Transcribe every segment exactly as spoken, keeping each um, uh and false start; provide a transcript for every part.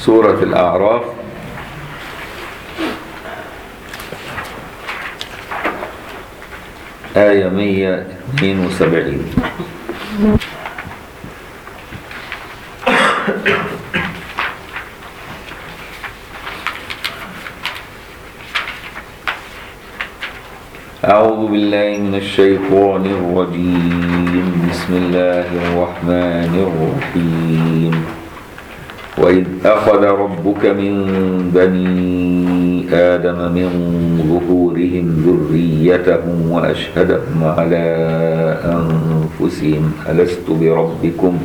سورة الأعراف آية مية واثنين وسبعين. أعوذ بالله من الشيطان الرجيم. بسم الله الرحمن الرحيم. وإذ أخذ ربك من بني آدم من ظهورهم ذريتهم وأشهدهم على أنفسهم ألست بربكم،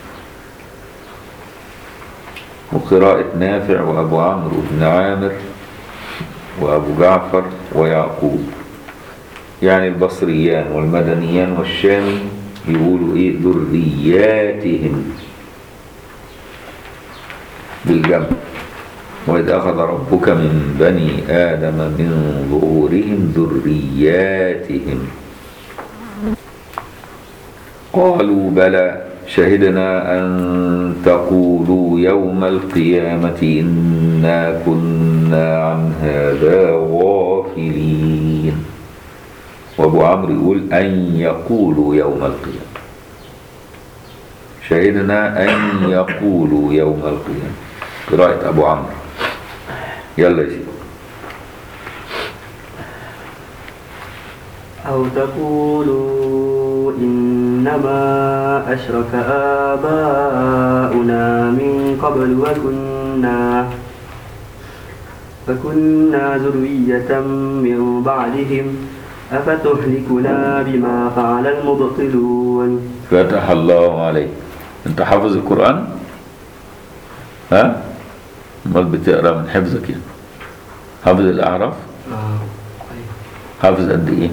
وقراءة نافع وأبو عمرو بن عامر وأبو جعفر ويعقوب، يعني البصريان والمدنيان والشامي يقولوا إيه؟ ذرياتهم بالجمع. وإذ أخذ ربك من بني آدم من ظهورهم ذرياتهم قالوا بلى شهدنا أن تقولوا يوم القيامة إنا كنا عن هذا غافلين. وأبو عمرو يقول أن يقولوا يوم القيامة، شهدنا أن يقولوا يوم القيامة، قراءة أبو عمرو. يلا يا سيدي. أو تقولوا إنما أشرك آباؤنا من قبل وكنا فكنا ذرية من بعدهم أفتهلكنا بما فعل المبطلون. فتح الله عليك. أنت حافظ القرآن؟ ها؟ امال بتقرا من حفظك يعني؟ حافظ الأعراف؟ اه حافظ قد إيه؟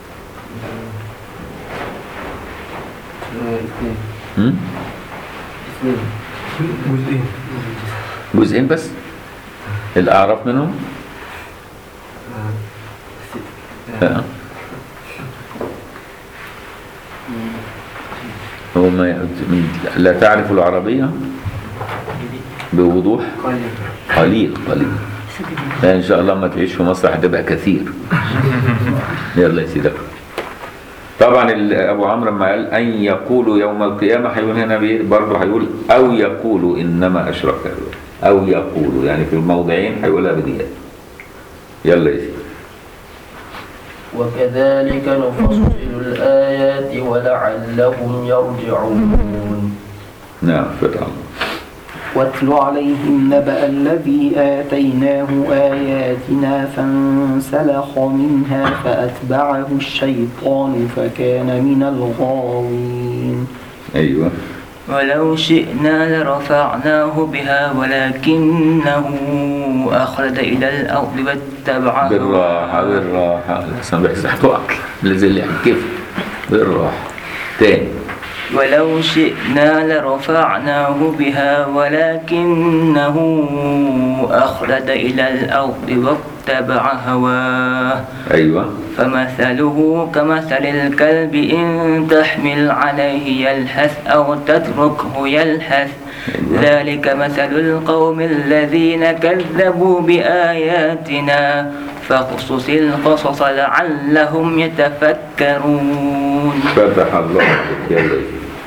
اثنين. هم؟ اثنين. جزئين. جزئين بس؟ الأعراف منهم؟ لا. هو ما لا تعرف العربية بوضوح؟ قليل قليل. لا إن شاء الله ما تعيش في مصر هتبقى كثير. يلا يا سيدي. طبعا أبو عمرو لما قال أن يقولوا يوم القيامة هيقول هنا برضه هيقول أو يقولوا إنما أشرك، أو يقولوا يعني في الموضعين هيقولها بديات. يلا يا سيدي. وكذلك نفصل الآيات ولعلهم يرجعون. نعم فتح. واتل عليهم نبأ الذي آتيناه آياتنا فانسلخ منها فأتبعه الشيطان فكان من الغاوين. أيوة. ولو شئنا لرفعناه بها ولكنه أخلد إلى الأرض واتبع بالراحة بالراحة لحسن بيحسح وقت لازم اللي يحكف بالراحة. تاني. ولو شئنا لرفعناه بها ولكنه أخلد إلى الأرض واتبع هواه. أيوة. فمثله كمثل الكلب إن تحمل عليه يلهث أو تتركه يلهث. أيوة. ذلك مثل القوم الذين كذبوا بآياتنا فاقصص القصص لعلهم يتفكرون. فتح الله عليك.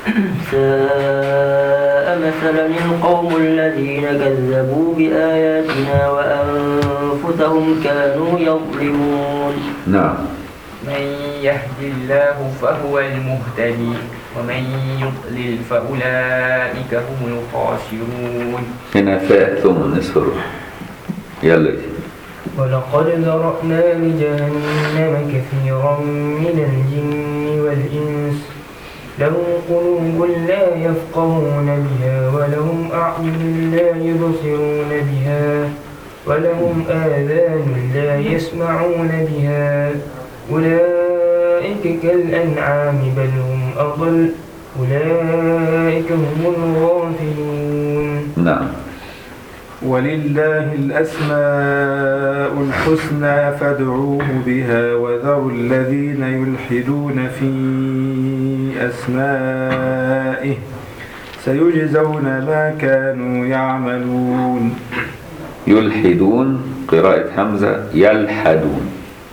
ساء مثلا القوم الذين كذبوا بآياتنا وأنفسهم كانوا يظلمون. نعم. من يهد الله فهو المهتدي ومن يضلل فأولئك هم الخاسرون. هنا فاء ثم نصف الروح. يلا يا ولقد ذرأنا لجهنم كثيرا من الجن والإنس لهم قلوب لا يفقهون بها ولهم أعين لا يبصرون بها ولهم آذان لا يسمعون بها أولئك كالأنعام بل هم أضل أولئك هم الغافلون. نعم. ولله الأسماء الحسنى فادعوه بها وذروا الذين يلحدون في أسمائه سيجزون ما كانوا يعملون. يلحدون قراءة حمزة يلحدون.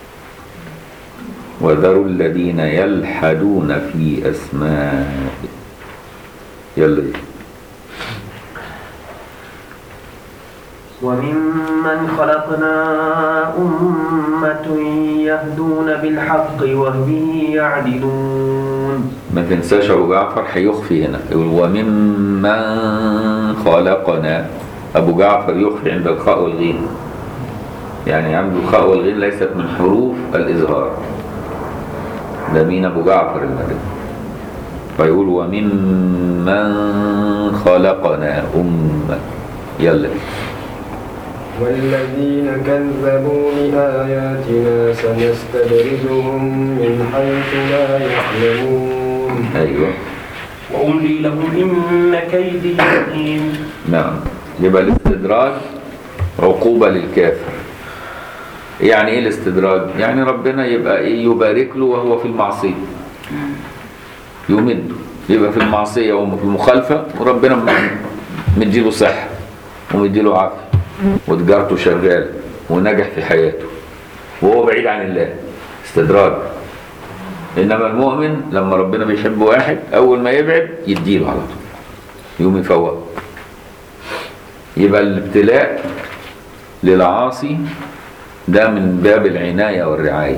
وذروا الذين يلحدون في أسمائه. يلا. وممن خلقنا أمة يهدون بالحق وبه يعدلون. ما تنساش أبو جعفر هيخفي هنا، يقول وممن خلقنا. أبو جعفر يخفي عند الخاء والغين، يعني عنده الخاء والغين ليست من حروف الإظهار. ده مين؟ أبو جعفر المدني. فيقول وممن خلقنا أمة. يلا. والذين كذبوا بآياتنا سنستدرجهم من حيث لا يعلمون. أيوه. وأملي لهم إن كيدي متين. نعم. يبقى الاستدراج عقوبة للكافر. يعني ايه الاستدراج؟ يعني ربنا يبقى ايه؟ يبارك له وهو في المعصية، يمده، يبقى في المعصية وفي المخالفة، وربنا مديله صحة ومديله عافية وتجارته شغالة ونجح في حياته وهو بعيد عن الله. استدراج. انما المؤمن لما ربنا بيحب واحد اول ما يبعد يديله على طول، يوم يفوق. يبقى الابتلاء للعاصي ده من باب العناية والرعاية.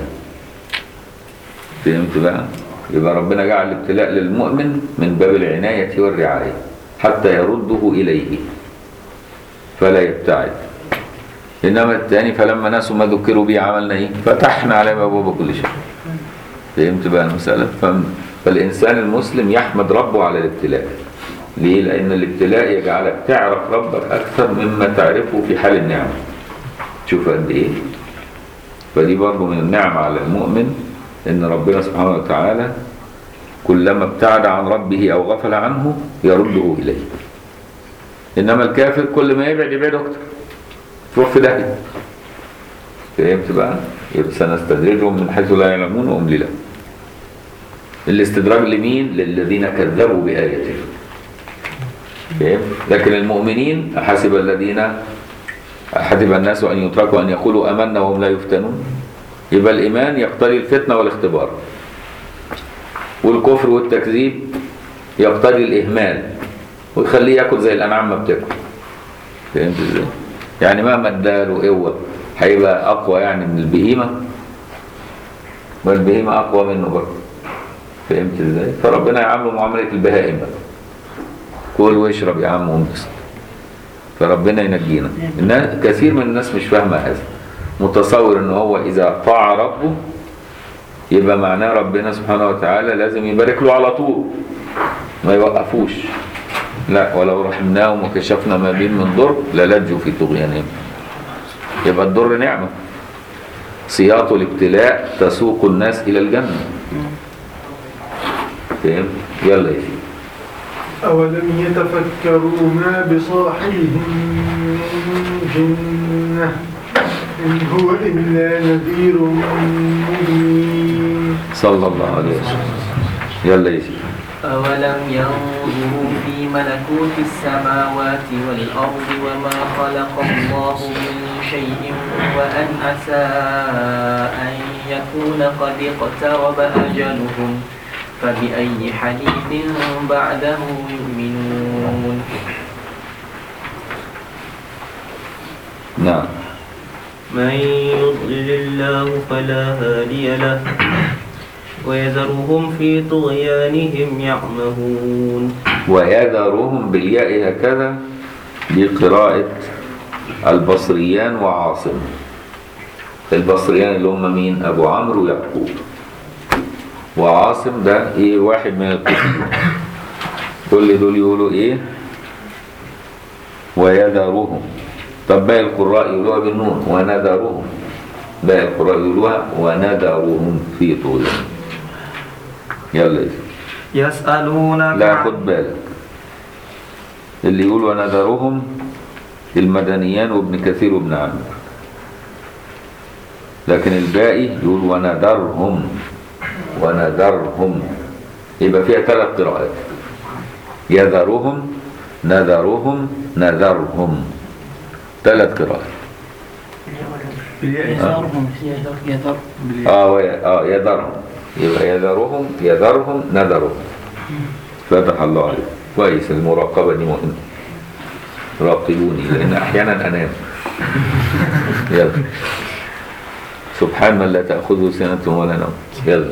فهمت بقى؟ يبقى ربنا جعل الابتلاء للمؤمن من باب العناية والرعاية حتى يرده إليه فلا يبتعد. إنما الثاني فلما نسوا ما ذكروا به عملنا إيه؟ فتحنا عليهم أبواب كل شيء. فهمت بقى المسألة؟ فالإنسان المسلم يحمد ربه على الابتلاء. ليه؟ لأن الابتلاء يجعلك تعرف ربك أكثر مما تعرفه في حال النعمة. شوف قد إيه؟ فدي برضه من النعمة على المؤمن إن ربنا سبحانه وتعالى كلما ابتعد عن ربه أو غفل عنه يرده إليه. إنما الكافر كل ما يبعد يبعد أكتر، تروح في داهية. فهمت بقى؟ يبقى سنستدرجهم من حيث لا يعلمون وأملي لهم. الاستدراج لمين؟ للذين كذبوا بآياتنا. فهمت؟ لكن المؤمنين حسب الذين حسب الناس أن يتركوا أن يقولوا آمنا وهم لا يفتنون. يبقى الإيمان يقتضي الفتنة والاختبار، والكفر والتكذيب يقتضي الإهمال ويخليه يأكل زي الأنعام ما بتاكل. فهمت ازاي؟ يعني مهما اداله قوة هيبقى أقوى يعني من البهيمة، والبهيمة أقوى منه برضه. فهمت ازاي؟ فربنا يعامله معاملة البهائم بقى، كل واشرب يا عم وانبسط. فربنا ينجينا. الناس كثير من الناس مش فاهمة هذا، متصور ان هو اذا طاع ربه يبقى معناه ربنا سبحانه وتعالى لازم يبارك له على طول ما يوقفوش. لا، ولو رحمناهم وكشفنا ما بهم من ضر للجوا في طغيانهم. يبقى الضر نعمة، سياط الابتلاء تسوق الناس الى الجنة. فهم؟ يلا يا سيدي. أولم يتفكروا ما بصاحبهم من جنة إن هو إلا نذير مبين. صلى الله عليه وسلم. يلا يا سيدي. أولم ينظروا في ملكوت السماوات والأرض وما خلق الله من شيء وأن عسى أن يكون قد اقترب أجلهم فبأي حديث بعده يؤمنون. نعم. من يضلل الله فلا هادي له ويذرهم في طغيانهم يعمهون. ويذرهم بالياء هكذا بقراءة البصريان وعاصم. البصريان اللي هم مين؟ أبو عمرو ويعقوب. وعاصم ده ايه؟ واحد من القسم. كل دول يقولوا ايه؟ ويذرهم. طب باقي القراء يقولوها بالنون ونذرهم. باقي القراء يقولوها ونذرهم في طغيانهم. يلا يسألونك. لا، خد بالك، اللي يقول ونذرهم المدنيان وابن كثير وابن عامر، لكن الباقي يقول ونذرهم ونذرهم. يبقى فيها ثلاث قراءات، يذرهم نذرهم نذرهم. ثلاث قراءات. يذرهم يذر يذر اه وي- اه يذرهم، يبقى يذرهم يذرهم نذرهم. فتح الله عليك. كويس، المراقبة دي مهمة. راقبوني لأن أحيانا أنام. يلا. سبحان من لا تأخذه سنة ولا نوم. يلا.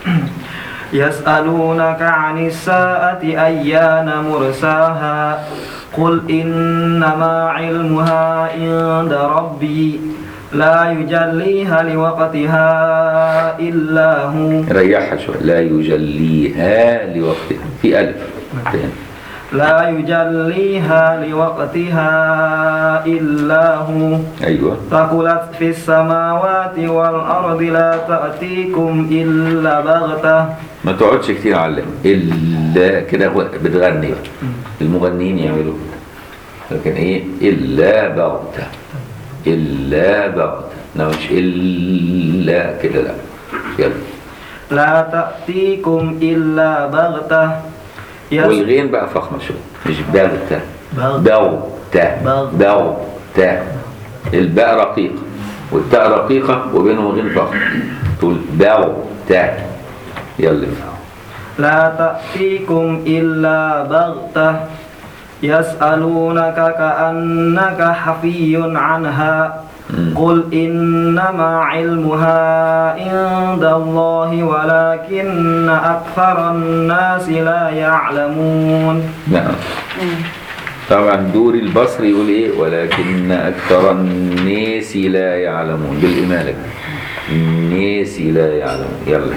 يسألونك عن الساعة أيان مرساها قل إنما علمها عند ربي لا يجليها لوقتها إلا هو. ريحها شوية. لا يجليها لوقتها، في ألف تاني. لا يجليها لوقتها إلا هو. أيوة. ثقلت في السماوات والأرض لا تأتيكم إلا بغتة. ما تقعدش كتير علم إلا كده بتغني بقى. المغنيين يعملوا كده. لكن إيه؟ إلا بغتة، إلا بغتة. لا مش إلا كده، لا. يلا. لا تأتيكم إلا بغتة. يس- والغين بقى فخمة شوية، مش بغتة. بغتة. بغتة بغتة. الباء رقيقة والتاء رقيقة وبينهم غين فخم. تقول بغتة. يلا. لا تأتيكم إلا بغتة يسألونك كأنك حفي عنها قل إنما علمها عند الله ولكن أكثر الناس لا يعلمون. نعم. طبعا دوري البصري يقول ايه؟ ولكن اكثر الناس لا يعلمون، بالاماله. الناس لا يعلمون. يلا.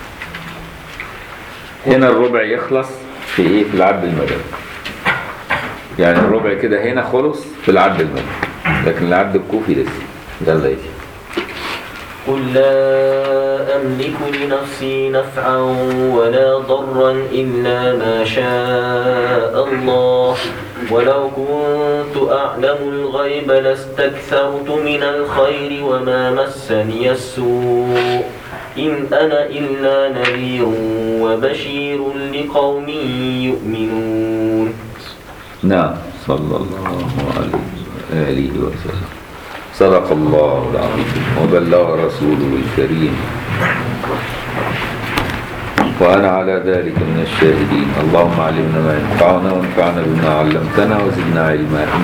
هنا الربع يخلص في ايه؟ في العد المدني. يعني الربع كده هنا خلص في العد المدني، لكن العد الكوفي لسه. يلا يجي. قل لا أملك لنفسي نفعا ولا ضرا إلا ما شاء الله ولو كنت أعلم الغيب لاستكثرت من الخير وما مسني السوء إن أنا إلا نذير وبشير لقوم يؤمنون. نعم. صلى الله عليه وآله وسلم. صدق الله العظيم وبلغ رسوله الكريم وأنا على ذلك من الشاهدين. اللهم علمنا ما ينفعنا وانفعنا بما علمتنا وزدنا علما.